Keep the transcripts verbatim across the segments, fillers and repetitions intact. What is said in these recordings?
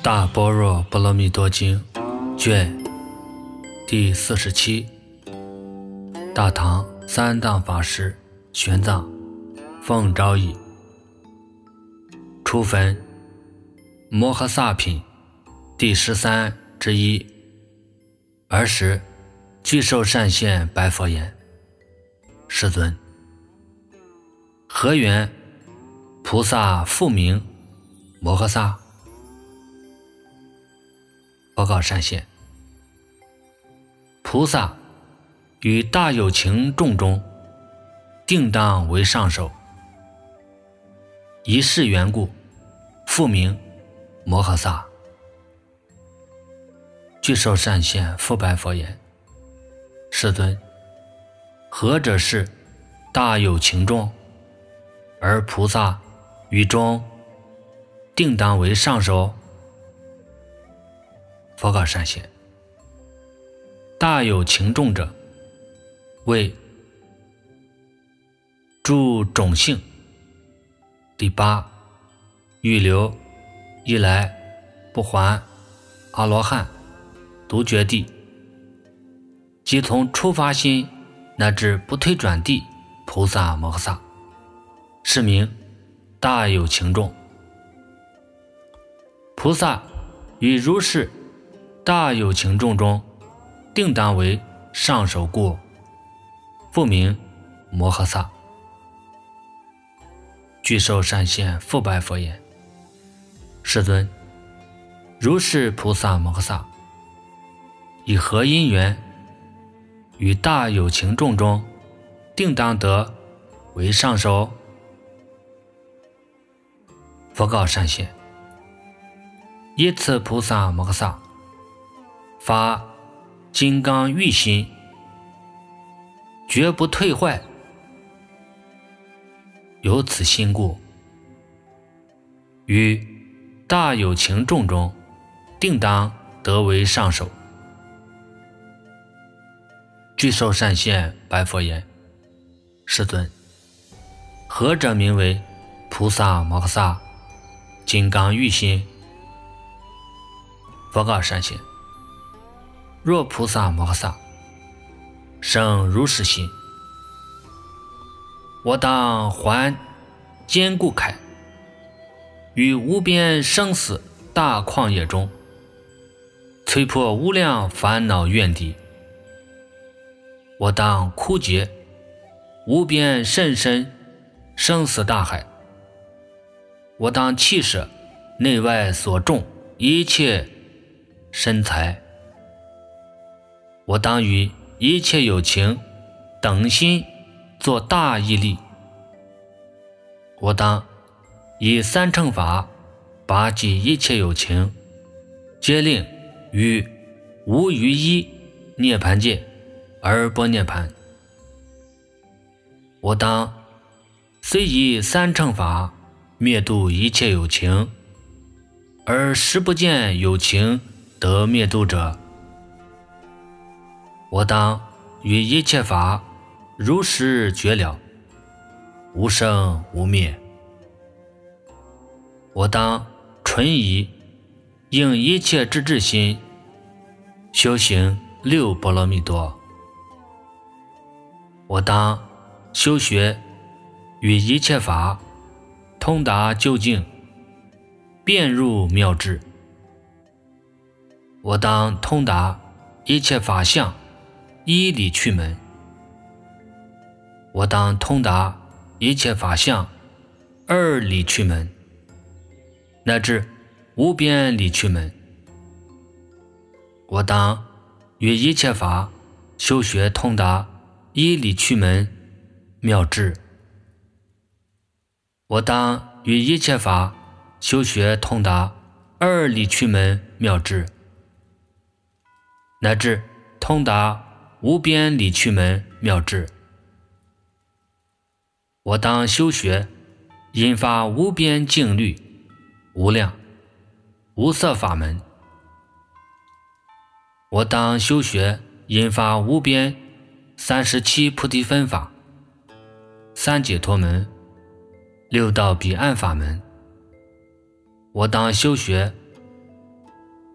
大般若波罗蜜多经卷第四十七，大唐三藏法师玄奘奉诏译，初分摩诃萨品第十三之一。尔时具寿善现白佛言：世尊，何缘菩萨复名摩诃萨？佛告善现：菩萨于大有情众中，定当为上首，以是缘故，复名摩诃萨。具寿善现复白佛言：世尊，何者是大有情众，而菩萨于中定当为上首？佛告善现：大有情众者，为诸种性第八预流一来不还阿罗汉独觉地，即从初发心乃至不退转地菩萨摩诃萨，是名大有情众。菩萨于如是大有情众中，定当为上首故，复名摩诃萨。具寿善现复白佛言：世尊，如是菩萨摩诃萨，以何因缘于大有情众中，定当得为上首？佛告善现：依此菩萨摩诃萨发金刚欲心，绝不退坏，由此心故，于大有情众中，定当得为上首。具寿善现白佛言：世尊，何者名为菩萨摩诃萨金刚欲心？佛告善现：若菩萨摩诃萨生如是心，我当还坚固铠，于无边生死大旷野中，摧破无量烦恼怨敌。我当枯竭无边甚深生死大海。我当弃舍内外所种一切身财。我当与一切有情等心作大义力。我当以三乘法拔济一切有情，皆令于无余一涅盘界而不涅盘。我当虽以三乘法灭度一切有情，而实不见有情得灭度者。我当于一切法如实觉了，无生无灭。我当纯以应一切智智心，修行六波罗蜜多。我当修学与一切法通达究竟，遍入妙智。我当通达一切法相一理趣门。我当通达一切法相二理趣门，乃至无边理趣门。我当与一切法修学通达一理趣门妙智。我当与一切法修学通达二理趣门妙智，乃至通达无边理趣门妙智。我当修学引发无边净律无量无色法门。我当修学引发无边三十七菩提分法、三解脱门、六道彼岸法门。我当修学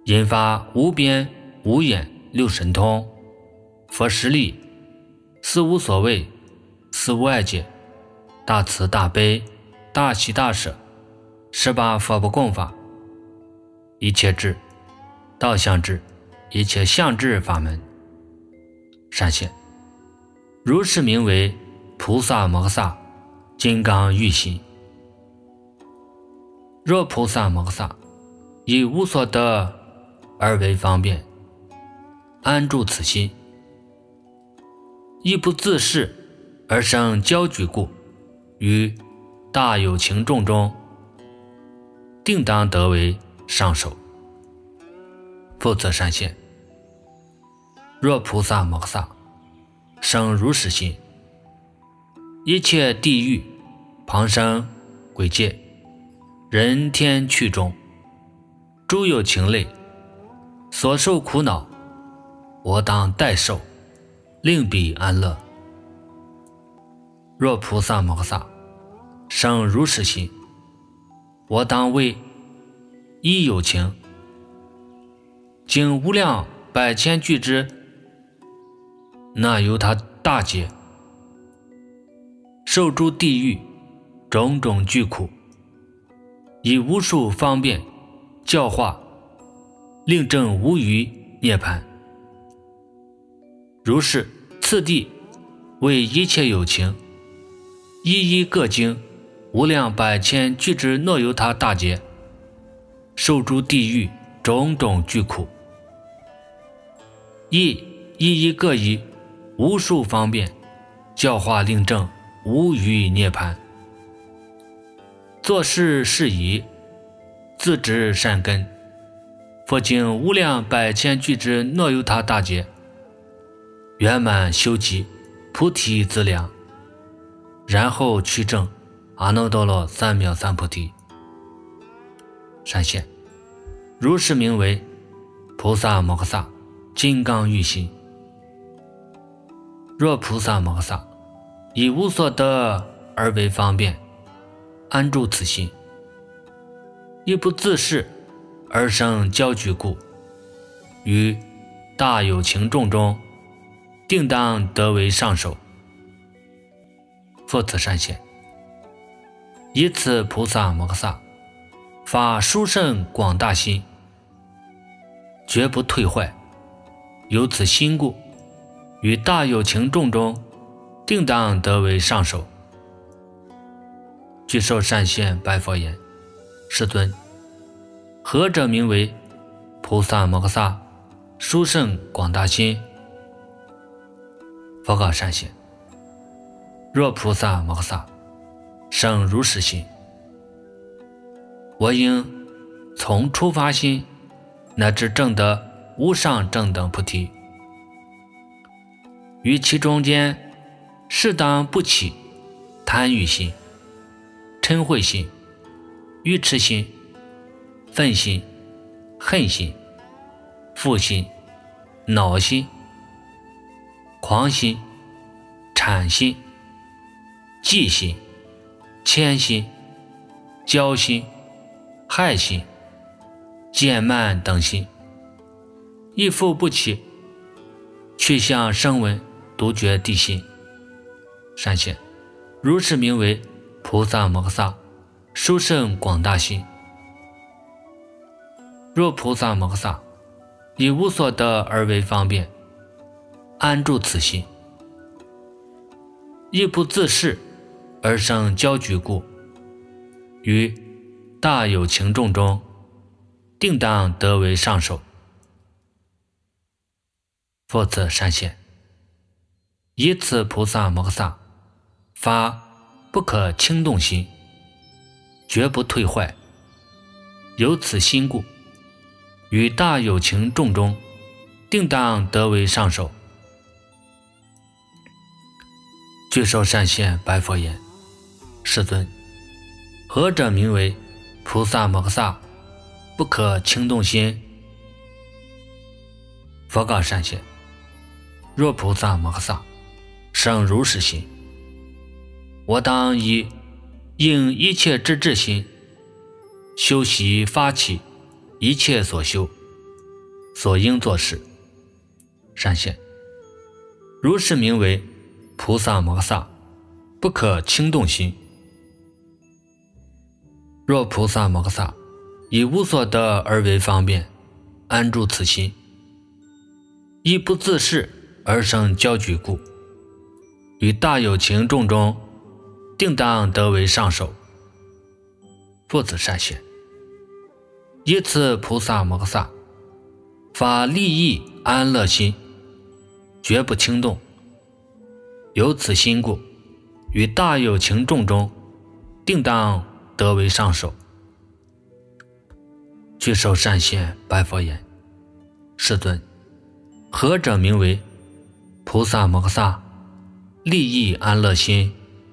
引发无边无眼六神通、佛实力、四无所谓、四无碍解、大慈大悲、大喜大舍、十八佛不共法、一切智、道相智、一切相智法门闪现，如是名为菩萨摩诃萨金刚喻心。若菩萨摩诃萨以无所得而为方便，安住此心，亦不自是而生骄举故，于大有情众中，定当得为上首。复则善现，若菩萨摩诃萨生如是心，一切地狱、旁生、鬼界、人天趣中，诸有情类所受苦恼，我当代受，令彼安乐。若菩萨摩诃萨生如是心，我当为一有情，经无量百千俱之那由他大劫，受诸地狱种种具苦，以无数方便教化，令证无余涅槃。如是次第为一切有情，一一各经无量百千俱之那由他大劫，受诸地狱种种具苦，亦一一各以无数方便教化，令证无余涅槃。做事事宜，自知善根，佛经无量百千俱之那由他大劫，圆满修集菩提资粮，然后趋证阿耨多罗三藐三菩提。善现，如是名为菩萨摩诃萨金刚喻心。若菩萨摩诃萨以无所得而为方便，安住此心，亦不自是而生骄举故，于大有情众中，定当得为上首。复此善现，以此菩萨摩诃萨发殊胜广大心，绝不退坏，由此心故，于大有情众中，定当得为上首。具受善现白佛言：世尊，何者名为菩萨摩诃萨殊胜广大心？佛告善现，若菩萨摩诃萨生如是心，我应从初发心乃至证得无上正等菩提，于其中间适当不起贪欲心、嗔恚心、愚痴心、忿心、恨心、负心、恼心、狂心、谄心、嫉心、谦心、骄心、害心、见慢等心，亦复不起去向声闻独觉地心。善现，如是名为菩萨摩诃萨殊胜广大心。若菩萨摩诃萨以无所得而为方便，安住此心，亦不自是而生骄举故，于大有情众中，定当得为上首。复次善现，以此菩萨摩诃萨发不可轻动心，绝不退坏，由此心故，于大有情众中，定当得为上首。具受善现白佛言：世尊，何者名为菩萨摩诃萨不可轻动心？佛告善现，若菩萨摩诃萨生如是心，我当以应一切之智心，修习发起一切所修， 所应做事。善现，如是名为菩萨摩诃萨，不可轻动心。若菩萨摩诃萨以无所得而为方便，安住此心，亦不自是而生焦举故，于大有情众中，定当得为上首。复次善现，以此菩萨摩诃萨发利益安乐心，绝不轻动。由此心故，于大有情众中，定当得为上首。具受善现，白佛言：世尊，何者名为菩萨摩诃萨利益安乐心？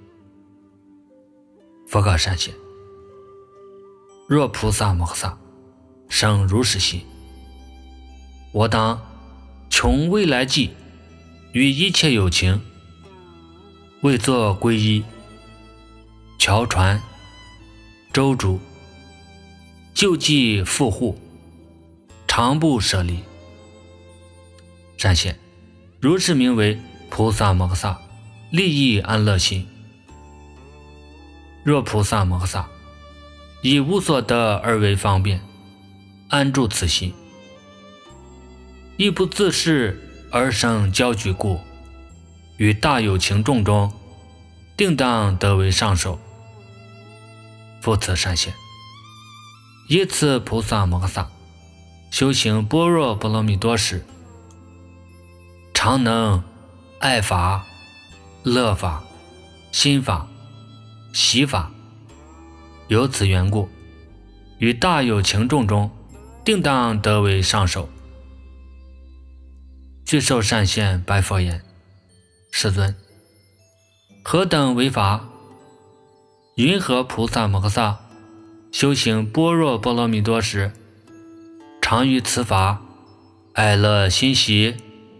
佛告善现：若菩萨摩诃萨生如是心，我当穷未来际，与一切有情，为作皈依、桥船、舟竹、救济富户，常不舍离。善现，如是名为菩萨摩诃萨利益安乐心。若菩萨摩诃萨以无所得而为方便，安住此心，亦不自是而生焦举故，于大有情众中，定当得为上首。复次善现，以此菩萨摩诃萨修行般若波罗蜜多时，常能爱法、乐法、心法、喜法，由此缘故，于大有情众中，定当得为上首。具受善现，白佛言：世尊，何等为法？云何菩萨摩诃萨修行般若波罗蜜多时，常于此法爱乐欣喜？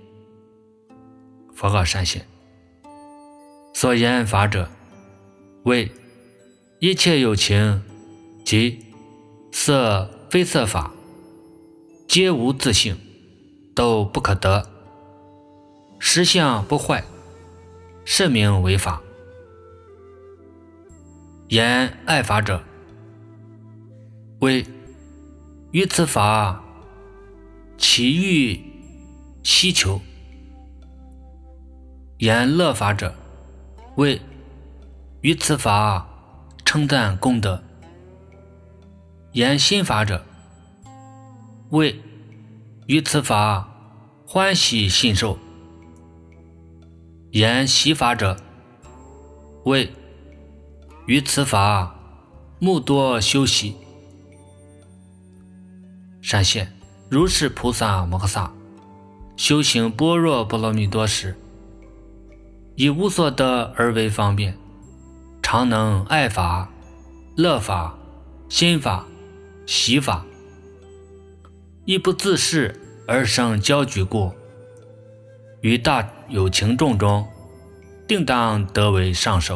佛告善现：所言法者，为一切有情及色非色法，皆无自性，都不可得，实相不坏，是名为法。言爱法者，为于此法其欲希求；言乐法者，为于此法称赞功德；言心法者，为于此法欢喜信受；言喜法者，为于此法目多修习。善现，如是菩萨摩诃萨修行般若波罗蜜多时，以无所得而为方便，常能爱法、乐法、心法、喜法，亦不自是而生焦举故，于大有情众中，定当得为上首。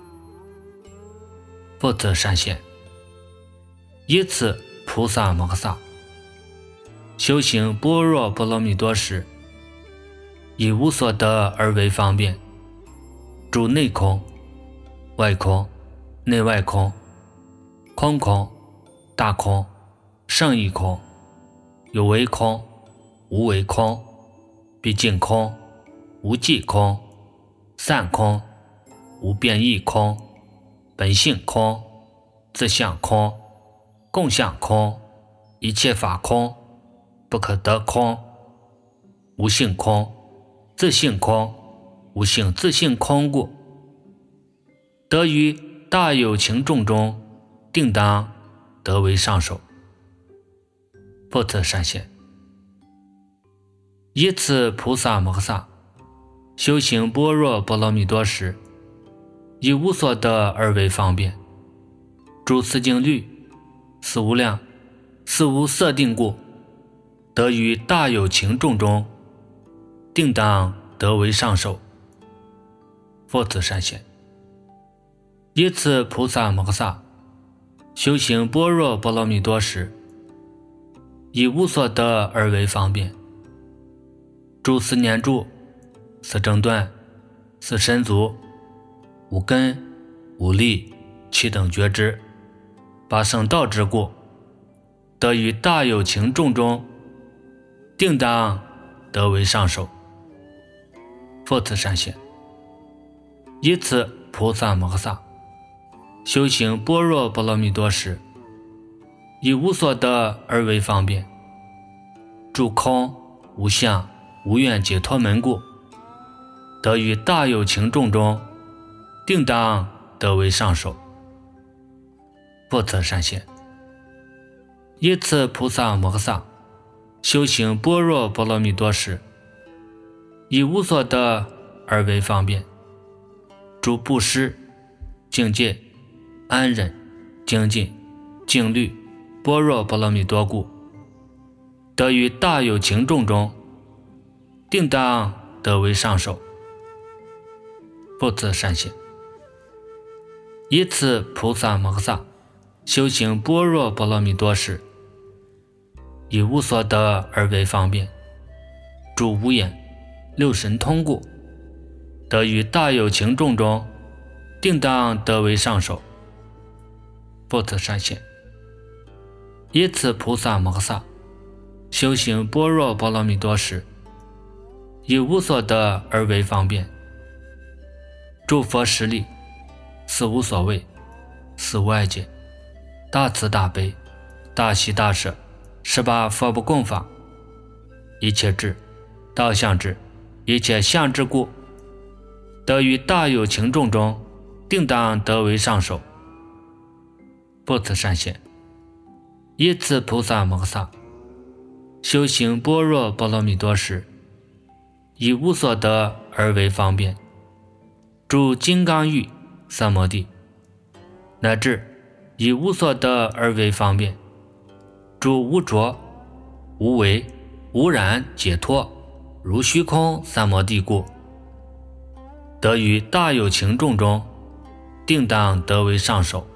复次善现，以此菩萨摩诃萨修行般若波罗蜜多时，以无所得而为方便，诸内空、外空、内外空、空空、大空、胜义空、有为空、无为空、毕竟空、无际空、散空、无变异空、本性空、自相空、共相空、一切法空、不可得空、无性空、自性空、无性自性空故，得于大有情众中，定当得为上首。复次善现，以此菩萨摩诃萨修行般若波罗蜜多时，以无所得而为方便，诸四境律、四无量、四无色定故，得于大有情众中，定当得为上首。复次善现，以此菩萨摩诃萨修行般若波罗蜜多时， 以无所得而为方便。诸四念住，四正断，四神足，五根，五力，七等觉知，八圣道之故，得于大有情众中，定当得为上首。复次善现，以此菩萨摩诃萨修行般若波罗蜜多时，以无所得而为方便，住空无相无愿解脱门故，得于大有情众中，定当得为上首。复次善现，以此菩萨摩诃萨修行般若波罗蜜多时，以无所得而为方便，诸布施、境界、安忍、精进、静虑、般若波罗蜜多故，得于大有情众中，定当得为上首。复次善现，以此菩萨摩诃萨修行般若波罗蜜多时，以无所得而为方便，诸无眼、六神通故，得于大有情众中，定当得为上首。复次善现，以此菩萨摩诃萨修行般若波罗蜜多时，以无所得而为方便，诸佛实力，四无所谓，四无碍解，大慈大悲，大喜大舍，十八佛不共法，一切智，道相智，一切相智故，得于大有情众中，定当得为上首。复次善现，以此菩萨摩诃萨修行般若波罗蜜多时，以无所得而为方便，诸金刚喻、三摩地，乃至以无所得而为方便，诸无着、无为、无染解脱，如虚空三摩地故，得于大有情众中，定当得为上首。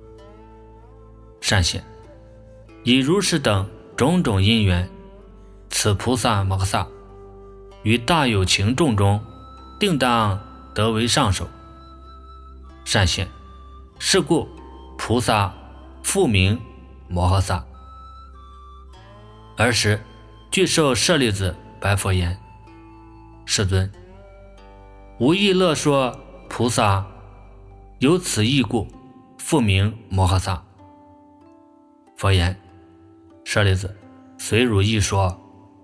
善现，以如是等种种因缘，此菩萨摩诃萨于大有情众中，定当得为上首。善现，是故菩萨复名摩诃萨。尔时具受舍利子白佛言：世尊，无意乐说菩萨有此义故，复名摩诃萨。佛言：舍利子，随汝意说。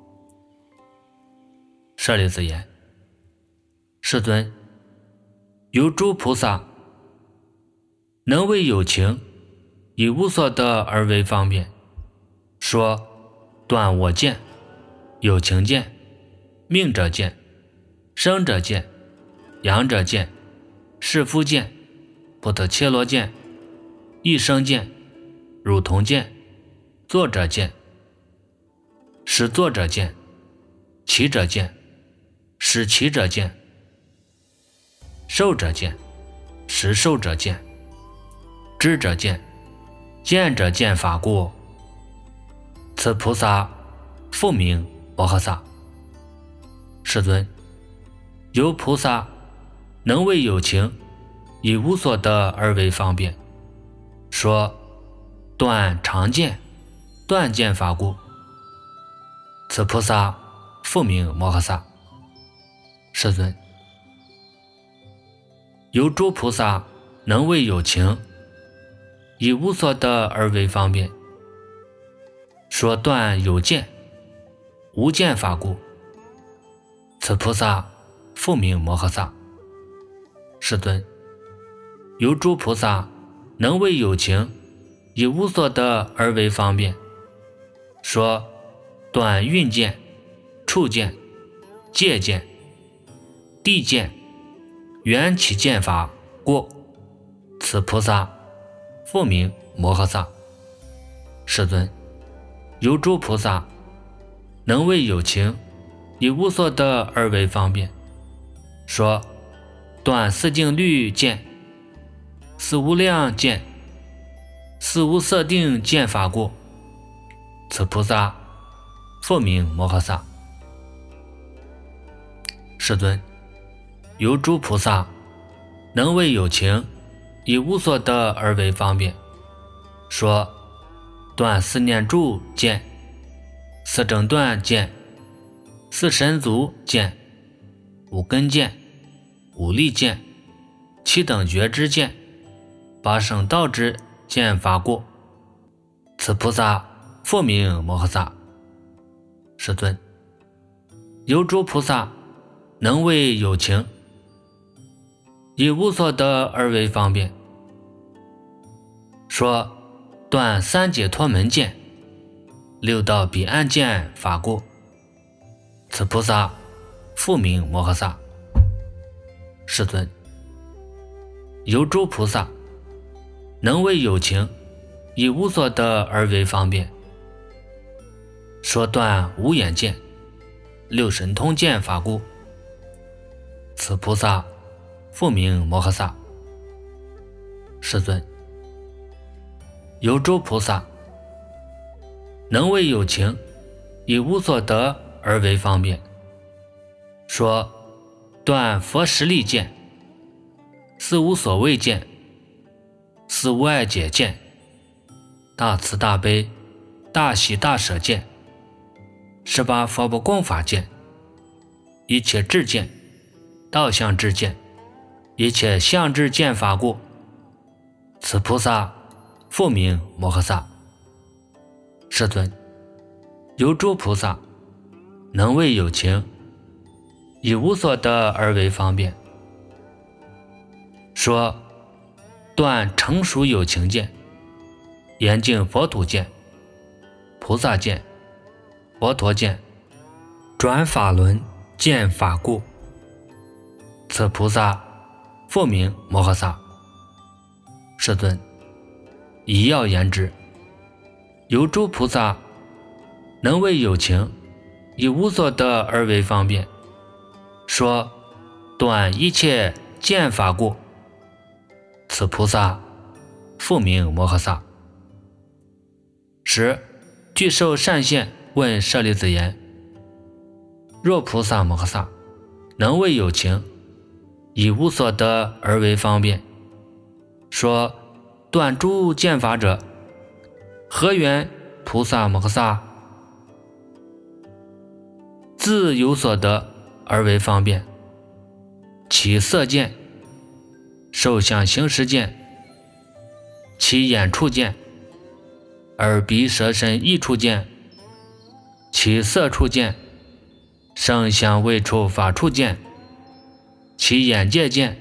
舍利子言：世尊，有诸菩萨能为有情，以无所得而为方便，说断我见、有情见、命者见、生者见、阳者见、士夫见、不得切罗见、一生见、汝同见、作者见、使作者见、起者见、使起者见、受者见、使受者见、知者见、见者见法故，此菩萨复名摩诃萨。世尊，有菩萨能为有情，以无所得而为方便，说断常见、断见法故，此菩萨复名摩诃萨。世尊，有诸菩萨能为有情，以无所得而为方便，说断有见、无见法故，此菩萨复名摩诃萨。世尊，有诸菩萨能为有情，以无所得而为方便，说断蕴见、触见、界见、地见、缘起见法故，此菩萨复名摩诃萨。世尊，有诸菩萨能为有情，以无所得而为方便，说断四境律见、四无量见、四无色定见法故，此菩萨复名摩诃萨。世尊，有诸菩萨能为有情，以无所得而为方便，说断四念住见、四正断见、四神足见、五根见、五力见、七等觉知见、八圣道之见法故，此菩萨复名摩诃萨。世尊，有诸菩萨能为有情，以无所得而为方便，说断三解脱门见、六道彼岸见法故，此菩萨复名摩诃萨。世尊，有诸菩萨能为有情，以无所得而为方便，说断无眼见、六神通见法故，此菩萨复名摩诃萨。世尊，有诸菩萨能为有情，以无所得而为方便，说断佛实力见、四无所谓见、四无碍解见、大慈大悲大喜大舍见、十八佛不共法见、一切智见、道相智见、一切相智见法故，此菩萨复名摩诃萨。世尊，有诸菩萨能为有情，以无所得而为方便，说断成熟有情见、严净佛土见、菩萨见、佛陀见、转法轮见法故，此菩萨复名摩诃萨。世尊，以要言之，有诸菩萨能为有情，以无所得而为方便，说断一切见法故，此菩萨复名摩诃萨。十具受善现问舍利子言：若菩萨摩诃萨能为有情，以无所得而为方便，说断诸见法者，何缘菩萨摩诃萨自有所得而为方便？其色见、受想行识见、其眼触见、耳鼻舌身意触见、其色触见、声香味触法触见、其眼界见、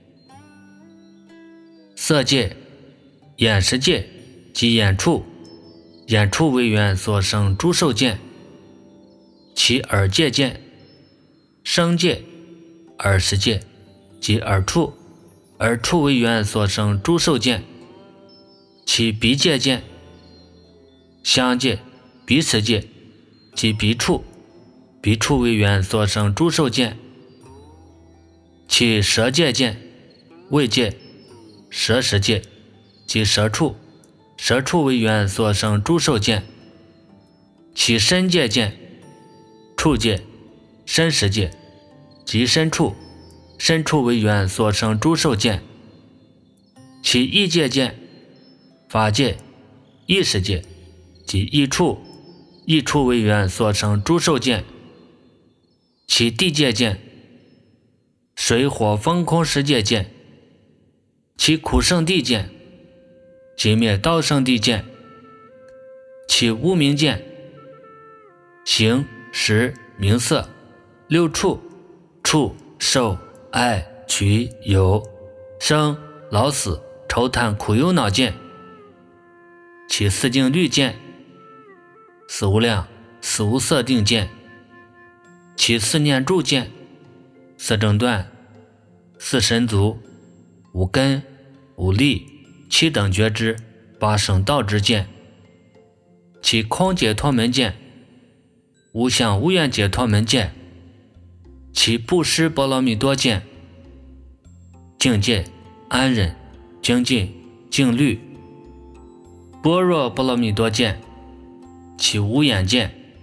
色界、眼识界及眼触、眼触为缘所生诸受见，其耳界见、声界、耳识界及耳触、耳触为缘所生诸受见，其鼻界见、香界、鼻识界及鼻触、鼻触为缘所生诸受见，其舌界见、味界、舌识界及舌触、舌触为缘所生诸受见，其身界见、触界、身识界及身触、身触为缘所生诸受见，其意界见、法界、意识界及意触、意触为缘所生诸受见，其地界见、水火风空十界见，其苦圣地见、即灭道圣地见，其无明见、形识名色六触、触受爱取有生老死愁叹苦忧恼见，其四境律见、四无量四无色定见，其四念住见、四正断、四神足、五根、五力、七等觉知、八圣道之见，其空解脱门见、无相无愿解脱门见，其布施波罗蜜多见、境界、安忍、精进、静虑、般若波罗蜜多见，其无眼见、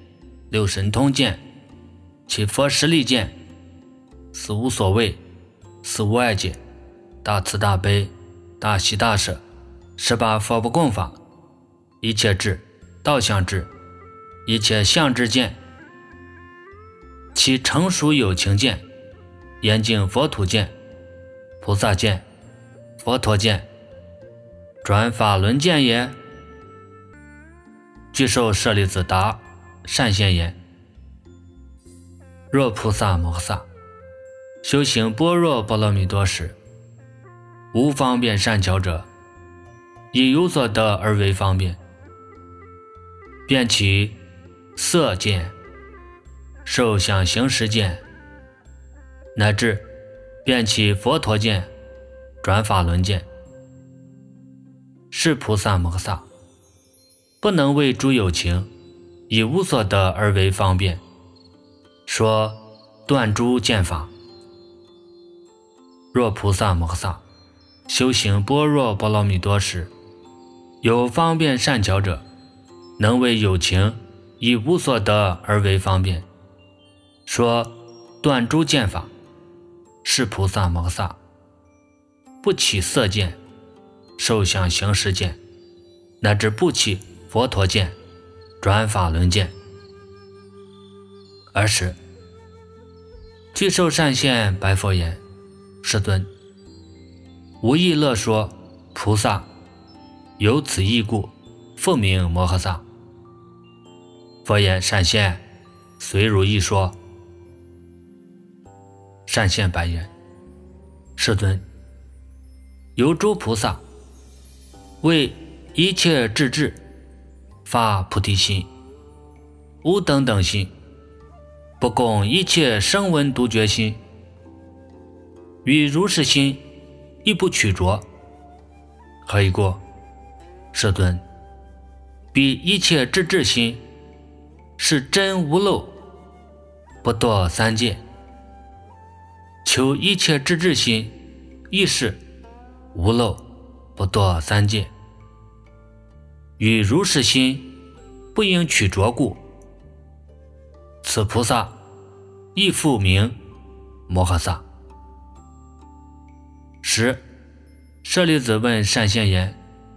六神通见，七佛实力见，四无所谓，四无碍界，大慈大悲，大喜大舍，十八佛不共法，一切智，道相智，一切相智见，其成熟有情见，严净佛土见，菩萨见，佛陀见，转法轮见也。具受舍利子答善现言：若菩萨摩诃萨修行般若波罗蜜多时，无方便善巧者，以有所得而为方便，便起色见、受想行识见，乃至便起佛陀见、转法轮见。是菩萨摩诃萨不能为诸有情以无所得而为方便，说断诸见法。若菩萨摩诃萨修行般若波罗蜜多时，有方便善巧者，能为有情以无所得而为方便，说断诸见法。是菩萨摩诃萨不起色见、受想行识见，乃至不起佛陀见、转法轮见。尔时具受善现白佛言：世尊，无意乐说菩萨有此义故，复名摩诃萨。佛言：善现，随如意说。善现白言：世尊，有诸菩萨为一切智智发菩提心，无等等心，不共一切声闻独觉心，与如是心亦不取着。何以故？世尊，彼一切智智心是真无漏，不堕三界。求一切智智心亦是无漏，不堕三界，与如是心不应取着故，此菩萨亦复名摩诃萨。十舍利子问善现言：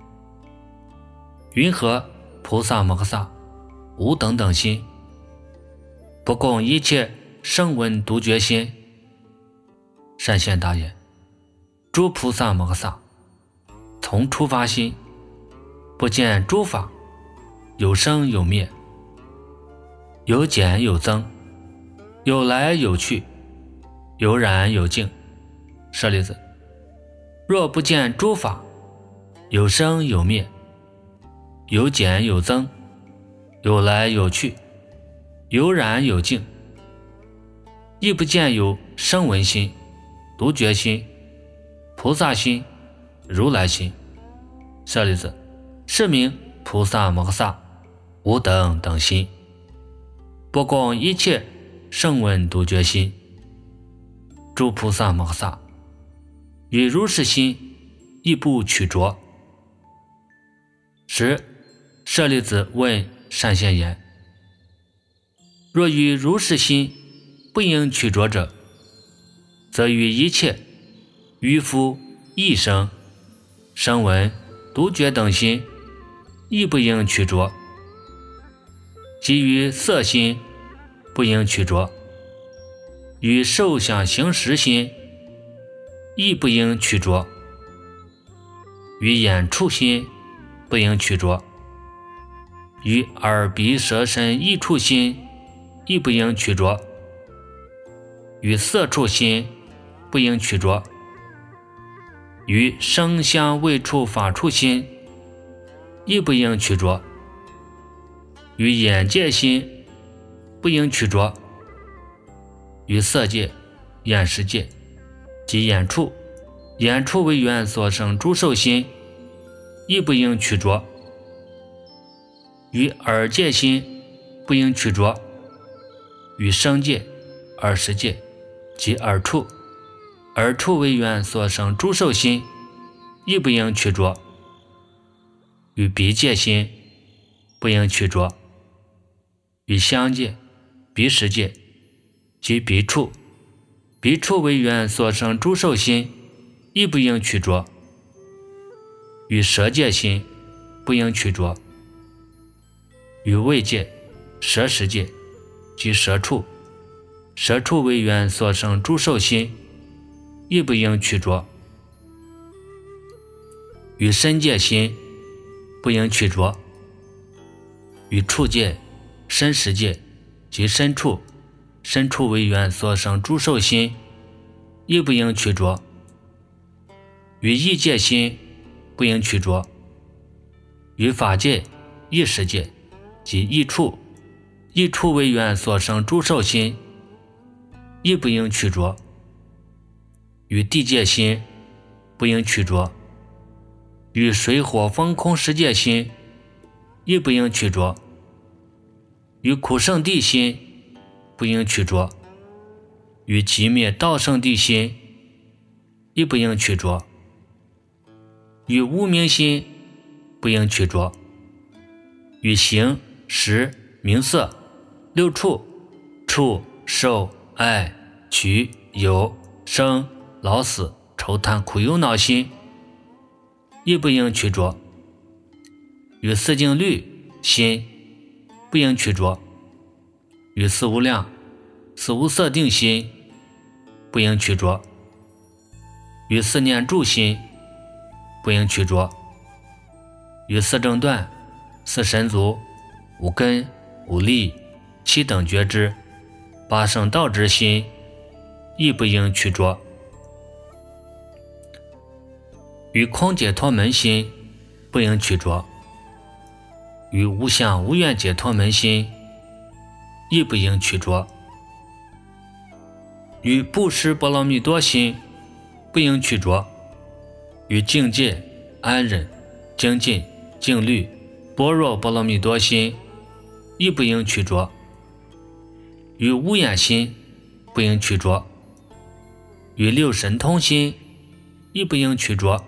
云何菩萨摩诃萨无等等心，不共一切声闻独觉心？善现答言：诸菩萨摩诃萨从初发心，不见诸法有生有灭，有减有增，有来有去，有染有净。舍利子，若不见诸法有生有灭，有减有增，有来有去，有染有净，亦不见有声闻心、独觉心、菩萨心、如来心。舍利子，是名菩萨摩诃萨无等等心，不共一切声闻独觉心。诸菩萨摩诃萨与如是心亦不取着。十舍利子问善现言：若与如是心不应取着者，则与一切渔夫、异生、声闻、独觉等心亦不应取着。即于色心不应取着，与受想行识心亦不应取着，与眼触心不应取着，与耳鼻舌身意触心亦不应取着，与色触心不应取着，与声香味触法触心亦不应取着，与眼界心不应取着，与色界、眼识界及眼触、眼触为缘所生诸受心亦不应取着，与耳界心不应取着，与声界、耳识界及耳触、耳触为缘所生诸受心亦不应取着，与鼻界心不应取着，与香界、 彼时界即彼处，彼处为缘所生诸受心，亦不应取着。与舍界心不应取着。与位界、舍时界即舍处，舍处为缘所生诸受心，亦不应取着。与身界心不应取着。与处界、身时界及身处，身处为缘所生诸受心，亦不应取着。与意界心不应取着。与法界、意识界及意处，意处为缘所生诸受心，亦不应取着。与地界心不应取着。与水火风空十界心亦不应取着。与苦圣地心不应取着。与寂灭道圣地心亦不应取着。与无明心不应取着。与形、识、名色、六处、触、受、爱、取、有、生、老死、愁贪苦忧恼心亦不应取着。与四境律心不应取着。与四无量、四无色定心不应取着。与四念住心不应取着。与四正断、四神足、五根、五力、七等觉知、八圣道之心亦不应取着。与空解脱门心不应取着。与无相无愿解脱门心亦不应取着。与布施波罗蜜多心不应取着。与境界、安忍、精进、静虑、般若波罗蜜多心亦不应取着。与无眼心不应取着。与六神通心亦不应取着。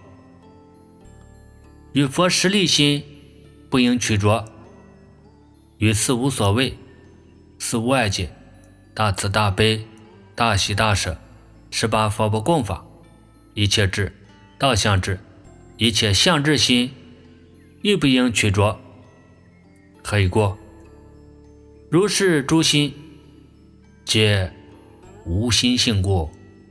与佛实力心不应取着。与四无所谓、四无碍界、大慈大悲、大喜大舍、十八佛不共法、一切智、道相智、一切相智心亦不应取着。何以过？如是诸心皆无心性故。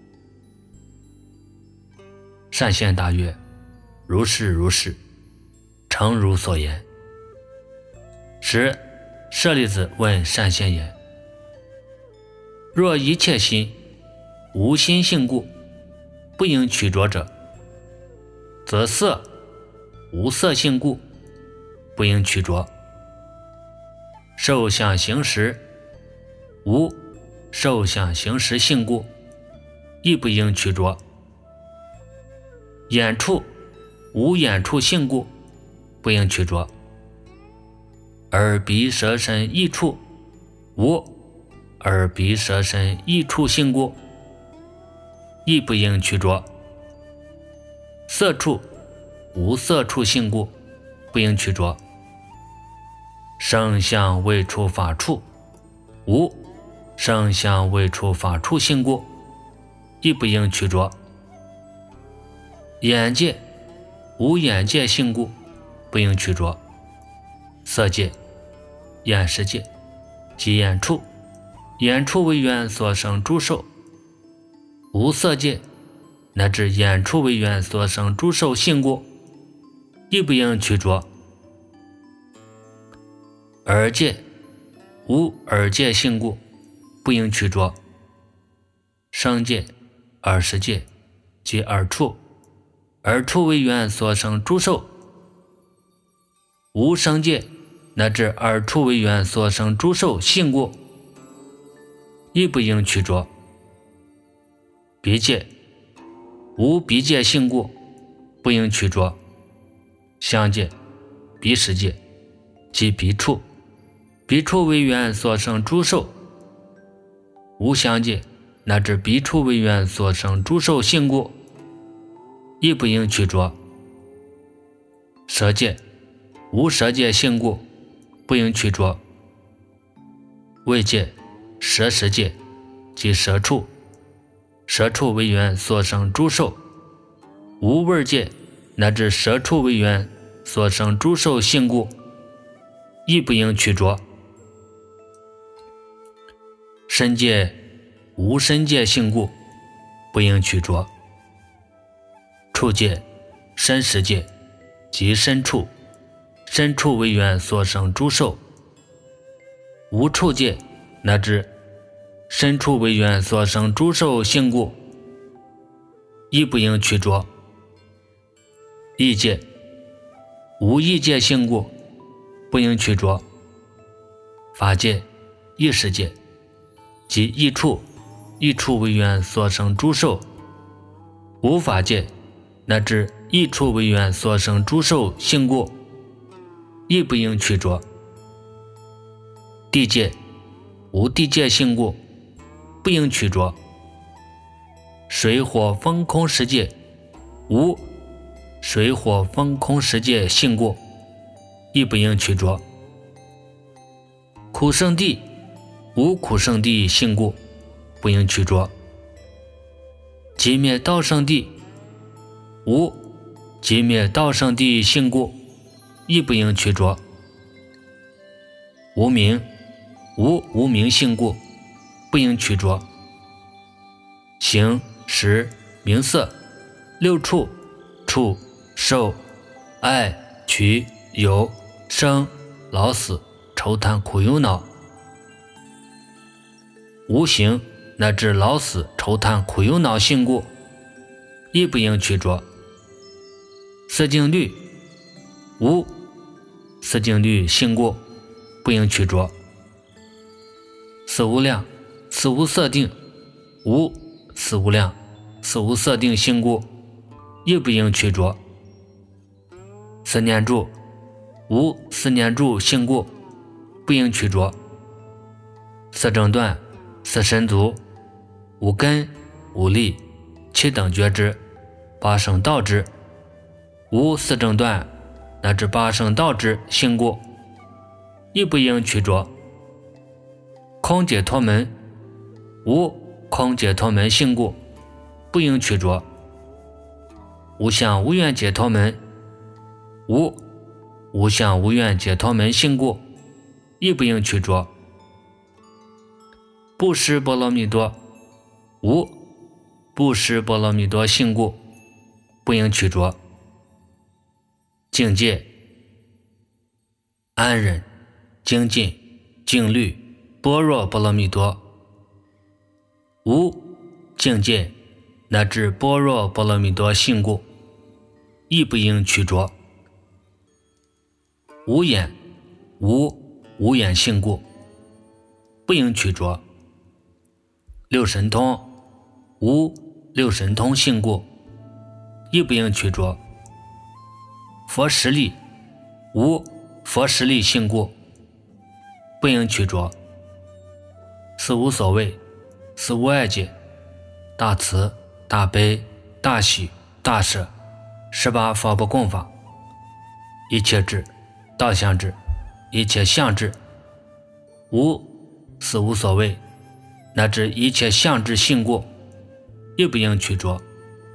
善现答曰：如是如是，诚如所言。十、舍利子问善现言：若一切心无心性故，不应取着者，则色无色性故，不应取着。受想行识无受想行识性故，亦不应取着。眼处无眼处性故，不应取着。耳鼻舌身意处无耳鼻舌身意处性故，亦不应取着。色处无色处性故，不应取着。声相味触法处无声相味触法处性故，亦不应取着。眼界无眼界性故，不应取着。色界、眼识界即眼处，眼处为缘所生诸受，无色界乃至眼处为缘所生诸受性故，亦不应取着。耳界无耳界性故，不应取着。声界、耳识界即耳处，耳处为缘所生诸受，无声界乃至耳处为缘所生诸受性故，亦不应取着。鼻界无鼻界性故，不应取着。香界、鼻识界即鼻处，鼻处为缘所生诸受，无香界乃至鼻处为缘所生诸受性故，亦不应取着。舌界无舌界性故，不应取着。味界、 舍十界即舍处，舍处为缘所生诸受，无味界乃至舍处为缘所生诸受性故，亦不应取着。身界无身界性故，不应取着。处界、身识界即身处，身处为缘所生诸受，无处界乃至身处为缘所生诸受性故，亦不应取着。意界无意界性故，不应取着。法界、意识界即意处，意处为缘所生诸受，无法界乃至意处为缘所生诸受性故，亦不应取着。地界无地界性故，不应取着。水火风空十界无水火风空十界性故，亦不应取着。苦圣地无苦圣地性故，不应取着。寂灭道圣地无寂灭道圣地性故，亦不应取着。无明无无明性故，不应取着。形、识、名色六处、触、受、爱、取、有、生、老死、愁贪苦忧恼，无形乃至老死愁贪苦忧恼性故，亦不应取着。色境律无色境律性故，不应取着。色无量此无色定无此无量此无色定性故，亦不应取着。思念住无思念住性故，不应取着。色正断色身足无根无力七等觉知八圣道之，无四正断乃至八圣道之性故，亦不应取着。空解脱门无空解脱门性故，不应取着。无相无愿解脱门无无相无愿解脱门性故，亦不应取着。不施波罗蜜多无不施波罗蜜多性故，不应取着。境界安忍、精进、静虑、般若波罗蜜多无境界乃至般若波罗蜜多性故，亦不应取着。无眼无无眼性故，不应取着。六神通无六神通性故，亦不应取着。佛实力无佛实力性故，不应取着。四无所谓四无碍界大慈大悲大喜大舍十八法不共法，一切智道相智一切相智无四无所谓乃至一切相智性故，亦不应取着。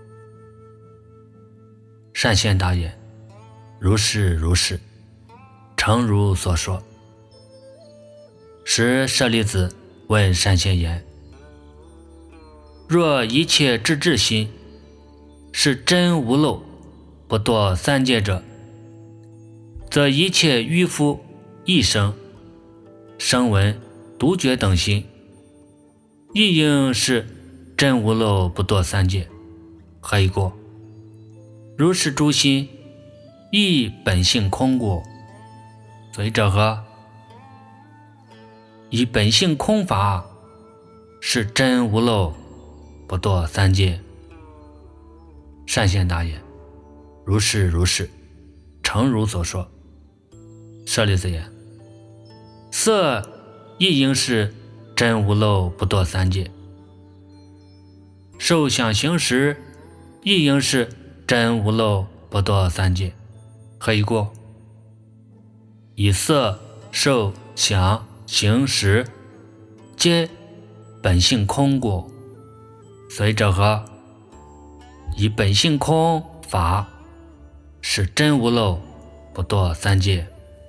善现答言：如是如是，诚如所说。时舍利子问善现言：若一切智智心是真无漏不堕三界者，则一切愚夫一生声闻独觉等心亦应是真无漏不堕三界，何以故？如是诸心亦本性空故。随者何？以本性空法是真无漏不堕三界。善现答言：如是如是，诚如所说。舍利子言：色亦应是真无漏不堕三界，受想行识亦应是真无漏不堕三界，何以故？以色受想行识皆本性空故，随者何？以本性空法，是真无漏，不堕三界。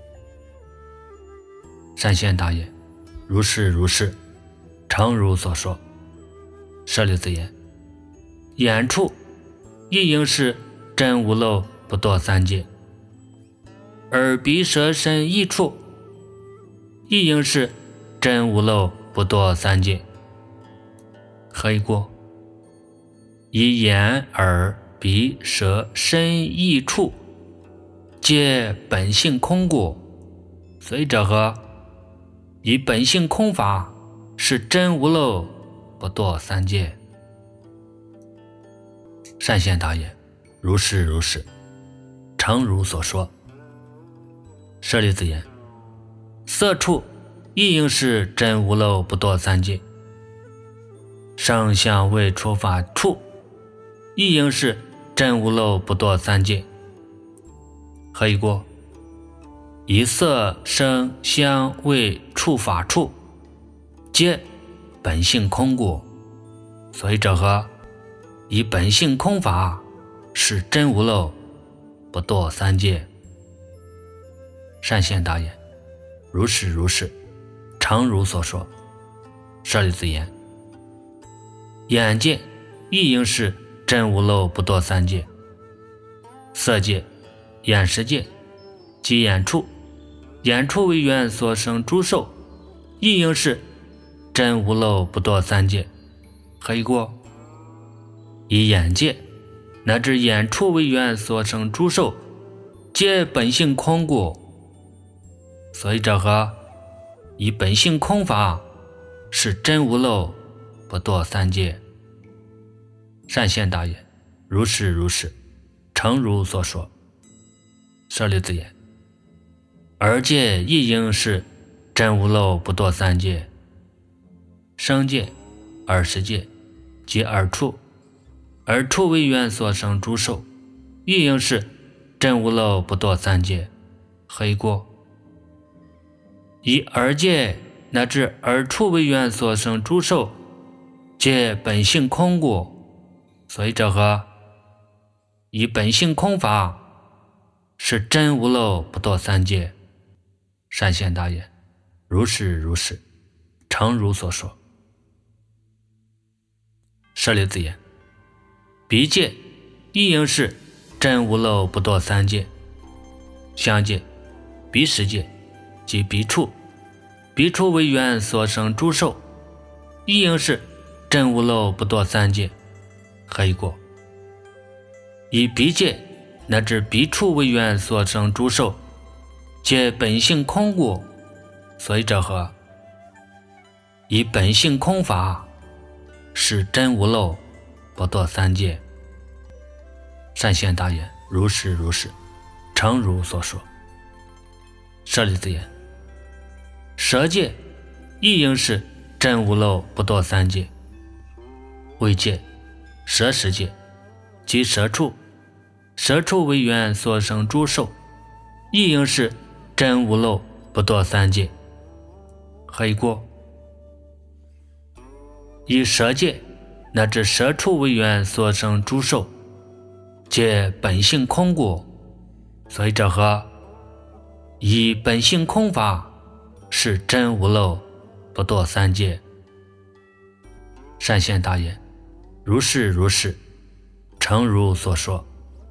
善现大爷，如是如是，诚如所说。舍利子言：眼处亦应是真无漏，不堕三界；耳鼻舌身意处亦应是真无漏，不堕三界。何以故？以眼耳鼻舌身意处皆本性空故，随者何？以本性空法，是真无漏，不堕三界。善现大爷，如是如是，诚如所说。舍利子言：色处亦应是真无漏，不堕三界；声香味触法处亦应是真无漏，不堕三界。何以故？以色声香味触法处皆本性空故，随者何？以本性空法，是真无漏，不堕三界。善现大爷，如是如是，诚如所说。舍利子言：眼界亦应是真无漏，不堕三界；色界、眼识界及眼处，眼处为缘所生诸受，亦应是真无漏，不堕三界。何以故？以眼界乃至眼处为缘所生诸受，皆本性空故，随者何？以本性空法，是真无漏，不堕三界。善现大爷，如是如是，诚如所说。舍利子言：耳界亦应是真无漏，不堕三界；声界、耳识界及耳处，耳处为缘所生诸受，亦应是真无漏，不堕三界。何以故？以耳界乃至耳处为缘所生诸受，皆本性空故，随者何？以本性空法，是真无漏，不堕三界。善现大爷，如是如是，诚如所说。舍利子言：鼻界亦应是真无漏，不堕三界；香界、鼻识界及鼻处，鼻处为缘所生诸受，亦应是真无漏，不堕三界。何以故？以鼻界乃至鼻处为缘所生诸受，皆本性空故，随者何？以本性空法，是真无漏，不堕三界。善现大爷，如是如是，诚如所说。舍利子言：舌界亦应是真无漏，不堕三界；味界、舌识界及舌处，舌处为缘所生诸受，亦应是真无漏，不堕三界。何以故？以舌界乃至舌处为缘所生诸受，皆本性空故，随者何？以本性空法，是真无漏，不堕三界。善现大爷，如是如是，诚如所说。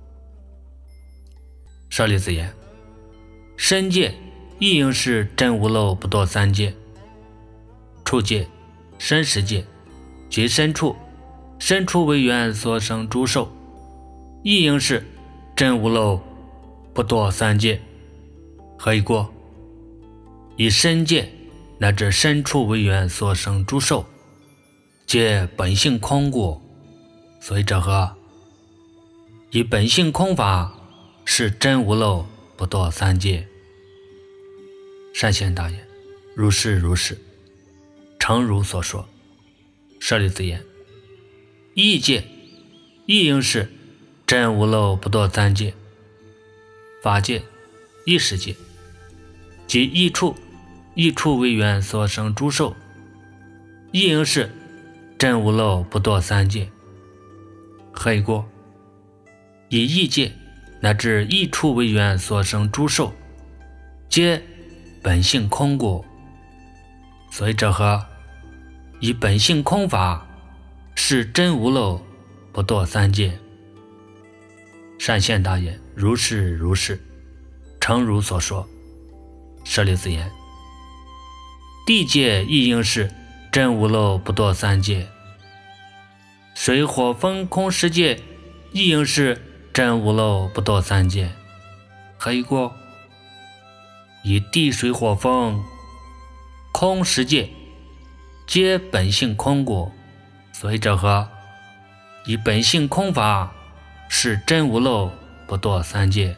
舍利子言：身界亦应是真无漏，不堕三界；处界、身识界及身处，身处为缘所生诸受，亦应是真无漏，不堕三界。何以故？以身界乃至身处为缘所生诸受，皆本性空故，随者何？以本性空法，是真无漏，不堕三界。善现大爷，如是如是，诚如所说。舍利子言：意界亦应是真无漏，不堕三界；法界、意识界及意处，意处为缘所生诸受， 一应是真无漏不堕三界。何以故？以异界乃至异处为缘所生诸受，皆本性空故。所以者何？以本性空法是真无漏不堕三界。善现大言，如是如是，诚如所说。舍利子言：地界亦应是真无漏不堕三界，水火风空十界亦应是真无漏不堕三界。何以故？以地水火风空十界皆本性空故。所以者何？以本性空法是真无漏不堕三界。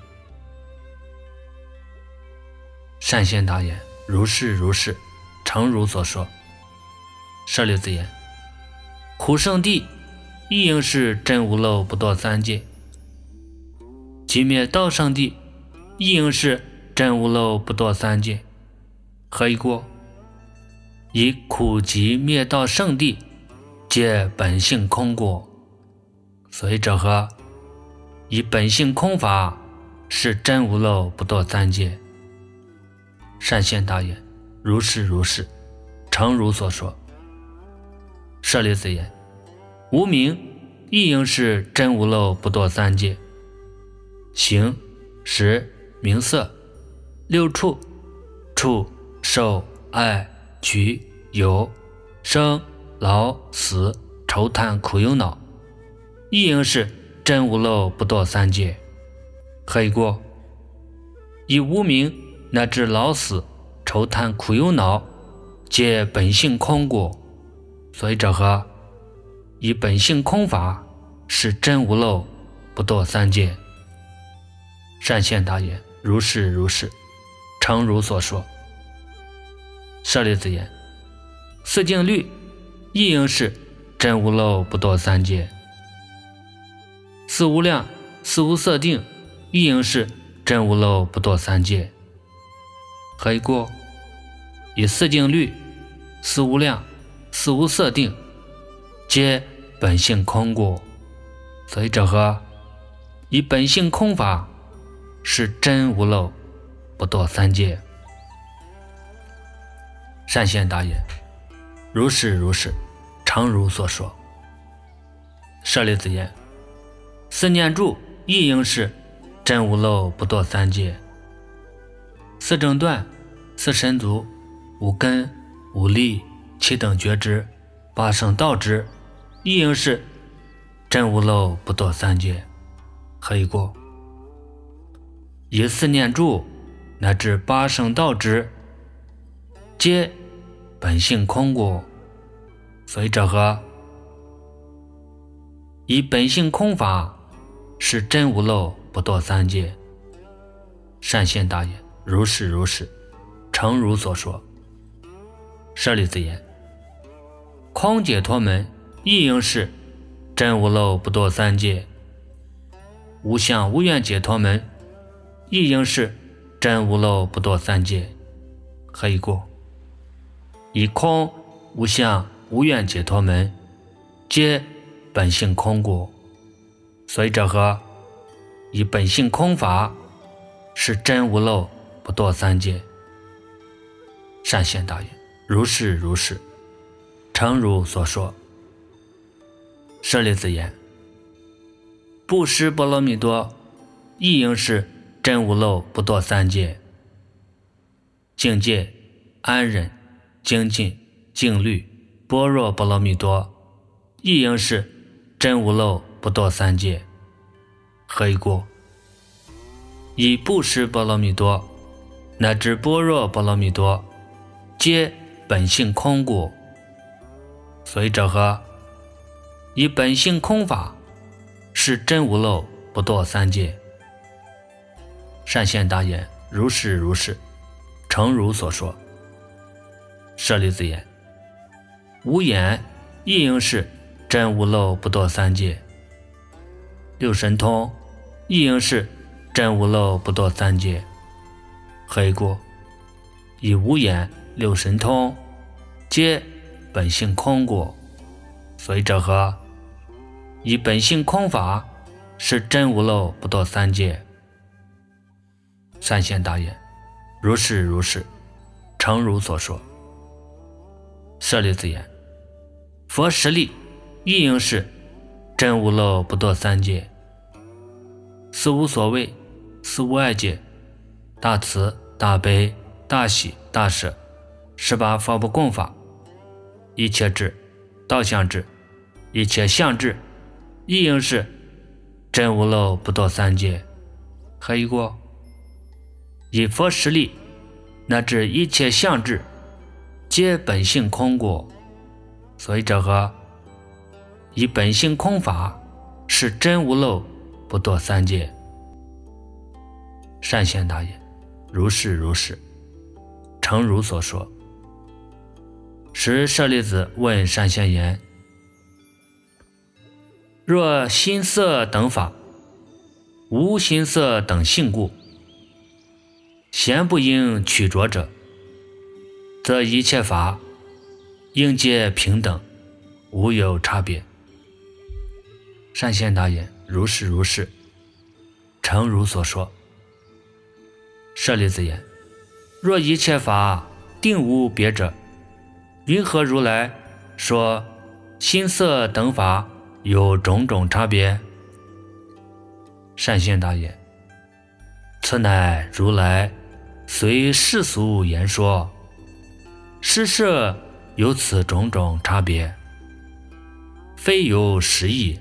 善现大言，如是如是，诚如所说。舍利子言：苦圣地亦应是真无漏不堕三界，即灭道圣地亦应是真无漏不堕三界。何以故？以苦集灭道圣地皆本性空故。所以者何？以本性空法是真无漏不堕三界。善现大言，如是如是，诚如所说。舍利子言：无明亦应是真无漏不堕三界，形识名色六处触受爱取有生老死愁叹苦忧恼，亦应是真无漏不堕三界。何以故？以无明乃至老死愁叹苦忧恼皆本性空故。所以者何？以本性空法是真无漏不堕三界。善现大言，如是如是，诚如所说。舍利子言：四境律亦应是真无漏不堕三界，四无量四无色定亦应是真无漏不堕三界。何以故？以四境律四无量四无色定皆本性空故。所以者何？以本性空法是真无漏不堕三界。善现大言，如是如是，诚如所说。舍利子言：四念住亦应是真无漏不堕三界，四正断四神足五根五力七等觉知八圣道之亦应是真无漏不堕三界。何以故？以四念住乃至八圣道之皆本性空故。所以者何？以本性空法是真无漏不堕三界。善现大言，如是如是，诚如所说。舍利子言：空解脱门亦应是真无漏不堕三界，无相无愿解脱门亦应是真无漏不堕三界。何以故？以空无相无愿解脱门皆本性空故。所以者何？以本性空法是真无漏不堕三界。善现大言，如是如是，诚如所说。舍利子言：布施波罗蜜多亦应是真无漏不堕三界，境界安忍精进静虑般若波罗蜜多亦应是真无漏不堕三界。何以故？以布施波罗蜜多乃至般若波罗蜜多皆本性空故。所以者何？以本性空法是真无漏不堕三界。善现大言，如是如是，诚如所说。舍利子言：无眼亦应是真无漏不堕三界，六神通亦应是真无漏不堕三界。何以故？以无眼六神通皆本性空故，所以者何？以本性空法，是真无漏不堕三界。善现大言，如是如是，诚如所说。舍利子言，佛实力亦应是真无漏不堕三界，四无所谓，四无碍界，大慈大悲大喜大舍，十八法不共法，一切智道相智，一切相智，亦应是真无漏不堕三界。何以故？以佛实力乃至一切相智，皆本性空故，所以者何？以本性空法，是真无漏不堕三界。善现大言，如是如是，诚如所说。时舍利子问善现言，若心色等法无心色等性故，咸不应取着者，则一切法应皆平等，无有差别。善现大言，如是如是，诚如所说。舍利子言，若一切法定无别者，云何如来说心色等法有种种差别？善现大言，此乃如来随世俗言说，施设有此种种差别，非有实义。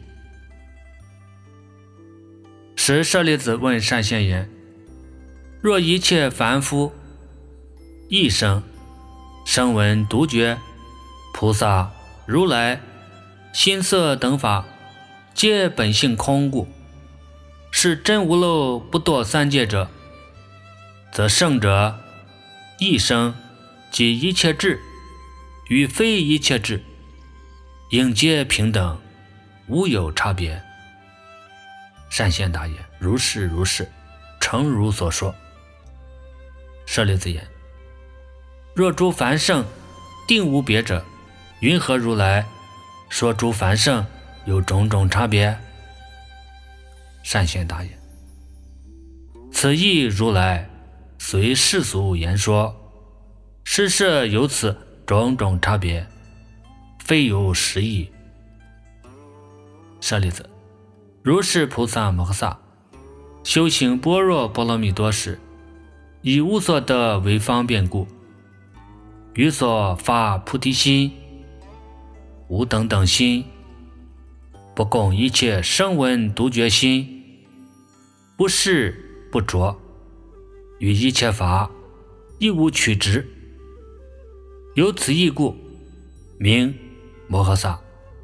时舍利子问善现言，若一切凡夫一生声闻独觉菩萨如来心色等法皆本性空故，是真无漏不堕三界者，则圣者一生及一切智与非一切智，应皆平等，无有差别。善现大言，如是如是，诚如所说。舍利子言，若诸凡圣定无别者，云何如来说诸凡圣有种种差别？善现大言，此亦如来随世俗言说，施设有此种种差别，非有实义。舍利子，如是菩萨摩诃萨修行般若波罗蜜多时，以无所得为方便故，于所发菩提心，无等等心，不共一切声闻独觉心，不是不着，于一切法亦无取执，有此义故，名摩诃萨。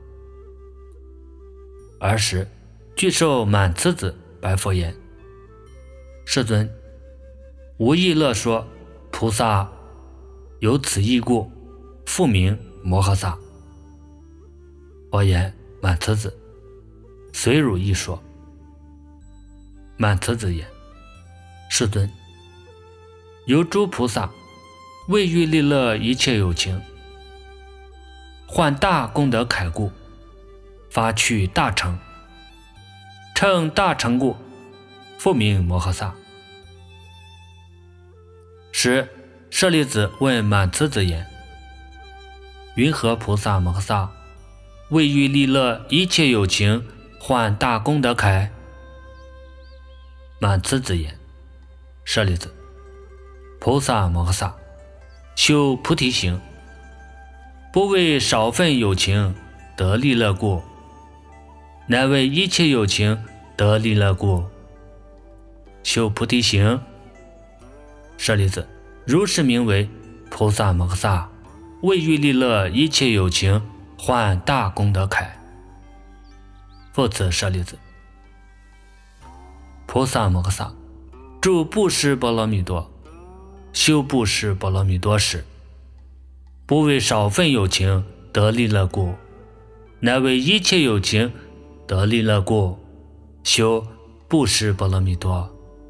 尔时具受满慈子白佛言，世尊，无意乐说菩萨有此义故，复名摩诃萨。佛言，满慈子，随汝意说。满慈子言，世尊，有诸菩萨为欲利乐一切有情，患大功德铠故，发去大乘，乘大乘故，复名摩诃萨。时舍利子问满慈子言，云何菩萨摩诃萨为欲利乐一切有情，患大功德铠？满慈子言，舍利子，菩萨摩诃萨修菩提行，不为少分有情得利乐故，乃为一切有情得利乐故。修菩提行，舍利子，如是名为菩萨摩诃萨为欲利乐一切有情，患大功德铠。复次舍利子，菩萨摩诃萨住布施波罗蜜多，修布施波罗蜜多时，不为少分有情得利乐故，乃为一切有情得利乐故，修布施波罗蜜多。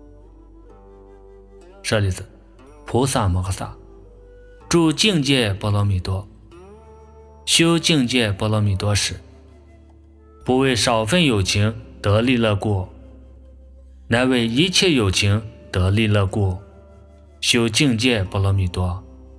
舍利子，菩萨摩诃萨住境界波罗蜜多， 修境界波罗蜜多时，不为少分有情得利乐故，乃为一切有情得利乐故，修境界波罗蜜多。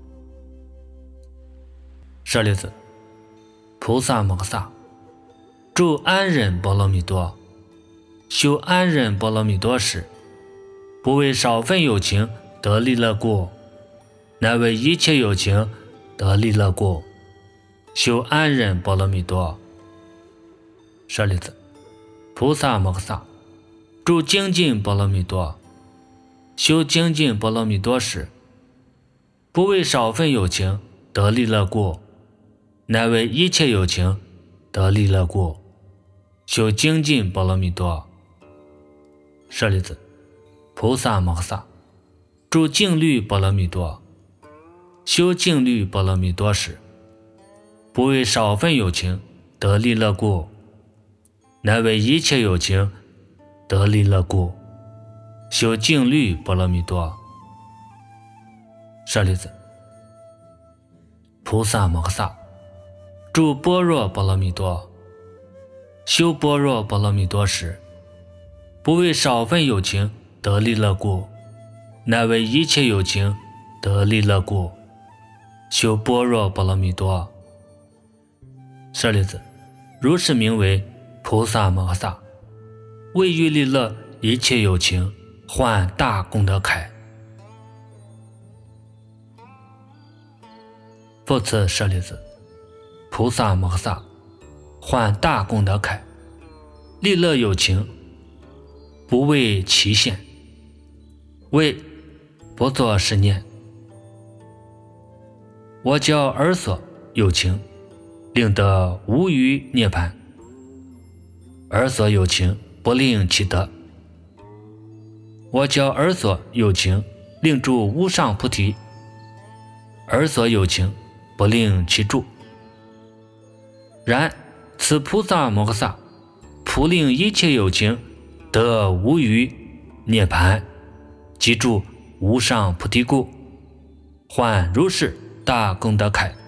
舍利子，菩萨摩诃萨住安忍波罗蜜多，修安忍波罗蜜多时，不为少分有情得利乐故，乃为一切有情得利乐故，修安忍波罗蜜多。舍利子，菩萨摩诃萨住精进波罗蜜多，修精进波罗蜜多时，不为少分有情得利乐故，乃为一切有情得利乐故，修精进波罗蜜多。舍利子，菩萨摩诃萨住静虑波罗蜜多，修静虑波罗蜜多时，不为少分有情得利乐故，乃为一切有情得利乐故，修静虑波罗蜜多。舍利子，菩萨摩诃萨住般若波罗蜜多，修般若波罗蜜多时，不为少分有情得利乐故，乃为一切有情得利乐故，修般若波罗蜜多。舍利子，如是名为菩萨摩诃萨为欲利乐一切有情，换大功德铠。复次，舍利子，菩萨摩诃萨换大功德铠，利乐有情，不为其限，为不作是念：我教尔所有情，令得无余涅槃；尔所有情，不令其得。我教尔所有情，令住无上菩提；尔所有情，不令其住。然此菩萨摩诃萨普令一切有情得无余涅槃，即住无上菩提故，换如是大功德铠。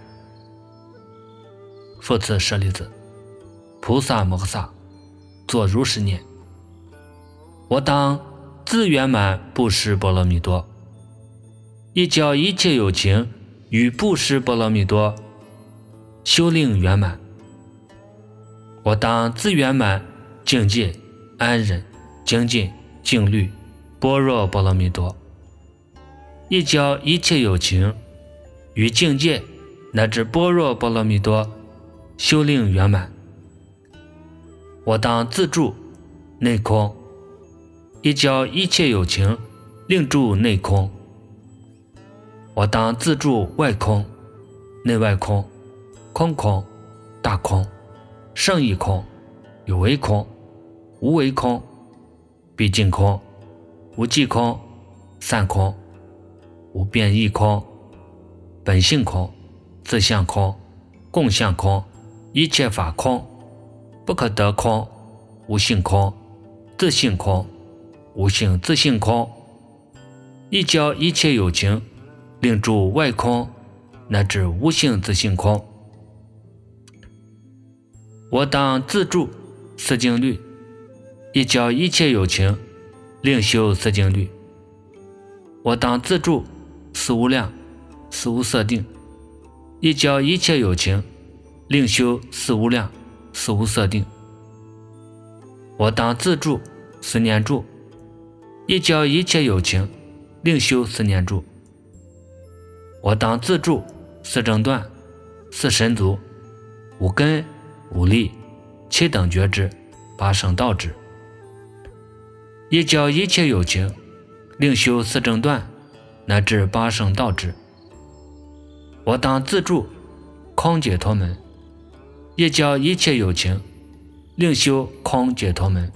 复次，舍利子，菩萨摩诃萨作如是念：我当自圆满布施波罗蜜多，亦教一切有情与布施波罗蜜多修令圆满。我当自圆满境界安忍精进静虑般若波罗蜜多，亦教一切有情与境界乃至般若波罗蜜多修令圆满。我当自住内空，亦教一切有情令住内空。我当自住外空，内外空，空空大空，胜义空，有为空，无为空，毕竟空，无际空，散空，无变异空，本性空，自相空，共相空，一切法空，不可得空，无性空，自性空，无性自性空，亦教一切有情令住外空乃至无性自性空。我当自住四静虑，亦教一切有情令修四静虑。我当自住四无量四无色定，亦教一切有情令修四无量四无色定。我当自住四念住，亦教一切有情令修四念住。我当自住四正断四神足五根五力七等觉知八圣道智，亦教一切有情令修四正断乃至八圣道智。我当自住空解脱门，亦教一切有情令修空解脱门。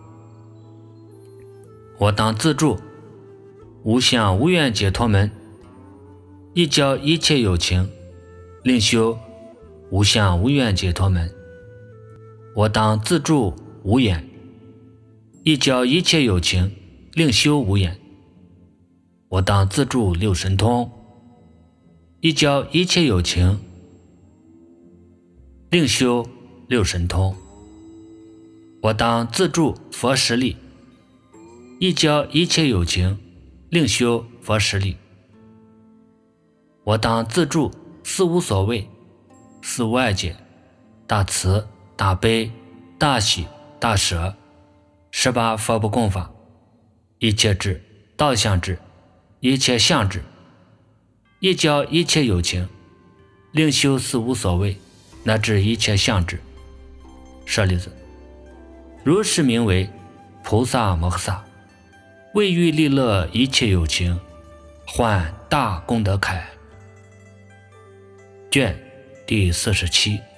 我当自住无相无愿解脱门，亦教一切有情令修无相无愿解脱门。我当自住无眼，亦教一切有情令修无眼。我当自住六神通，亦教一切有情另修六神通。我当自助佛十力，一教一切有情，另修佛十力。我当自助四无所谓，四无碍解，大慈大悲大喜大舍，十八佛不共法，一切智道相智，一切相智，一教一切有情，另修四无所谓，乃至一切相智。舍利子，如是名为菩萨摩诃萨，为欲利乐一切有情，换大功德铠。卷第四十七。